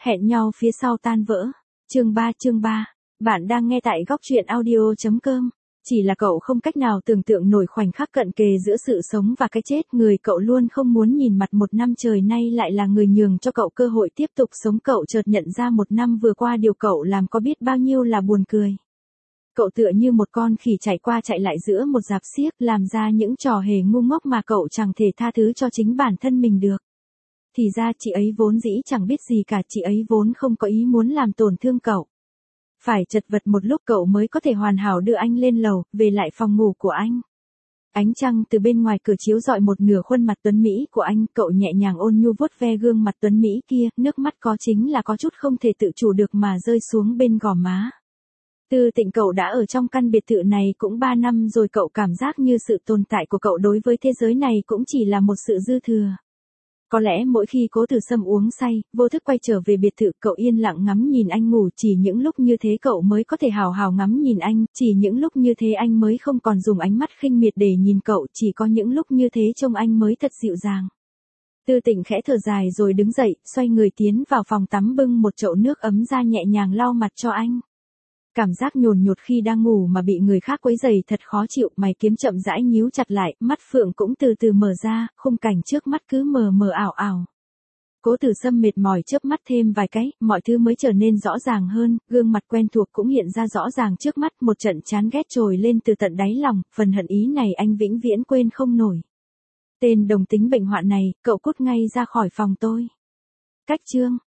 Hẹn nhau phía sau tan vỡ. Chương 3. Bạn đang nghe tại góc truyện audio.com. Chỉ là cậu không cách nào tưởng tượng nổi khoảnh khắc cận kề giữa sự sống và cái chết. Người cậu luôn không muốn nhìn mặt một năm trời nay lại là người nhường cho cậu cơ hội tiếp tục sống. Cậu chợt nhận ra một năm vừa qua điều cậu làm có biết bao nhiêu là buồn cười. Cậu tựa như một con khỉ chạy qua chạy lại giữa một rạp xiếc, làm ra những trò hề ngu ngốc mà cậu chẳng thể tha thứ cho chính bản thân mình được. Thì ra chị ấy vốn dĩ chẳng biết gì cả, chị ấy vốn không có ý muốn làm tổn thương cậu. Phải chật vật một lúc cậu mới có thể hoàn hảo đưa anh lên lầu, về lại phòng ngủ của anh. Ánh trăng từ bên ngoài cửa chiếu rọi một nửa khuôn mặt tuấn mỹ của anh, cậu nhẹ nhàng ôn nhu vuốt ve gương mặt tuấn mỹ kia, nước mắt có chính là có chút không thể tự chủ được mà rơi xuống bên gò má. Từ Tịnh, cậu đã ở trong căn biệt thự này cũng 3 năm rồi, cậu cảm giác như sự tồn tại của cậu đối với thế giới này cũng chỉ là một sự dư thừa. Có lẽ mỗi khi Cố Tử Sâm uống say, vô thức quay trở về biệt thự, cậu yên lặng ngắm nhìn anh ngủ, chỉ những lúc như thế cậu mới có thể hào hào ngắm nhìn anh, chỉ những lúc như thế anh mới không còn dùng ánh mắt khinh miệt để nhìn cậu, chỉ có những lúc như thế trông anh mới thật dịu dàng. Tư Tịnh khẽ thở dài rồi đứng dậy, xoay người tiến vào phòng tắm bưng một chậu nước ấm ra nhẹ nhàng lau mặt cho anh. Cảm giác nhồn nhột khi đang ngủ mà bị người khác quấy rầy thật khó chịu, mày kiếm chậm rãi nhíu chặt lại, mắt Phượng cũng từ từ mở ra, khung cảnh trước mắt cứ mờ mờ ảo ảo. Cố Tử Sâm mệt mỏi chớp mắt thêm vài cái, mọi thứ mới trở nên rõ ràng hơn, gương mặt quen thuộc cũng hiện ra rõ ràng trước mắt, một trận chán ghét trồi lên từ tận đáy lòng, phần hận ý này anh vĩnh viễn quên không nổi. Tên đồng tính bệnh hoạn này, cậu cút ngay ra khỏi phòng tôi. Cách chương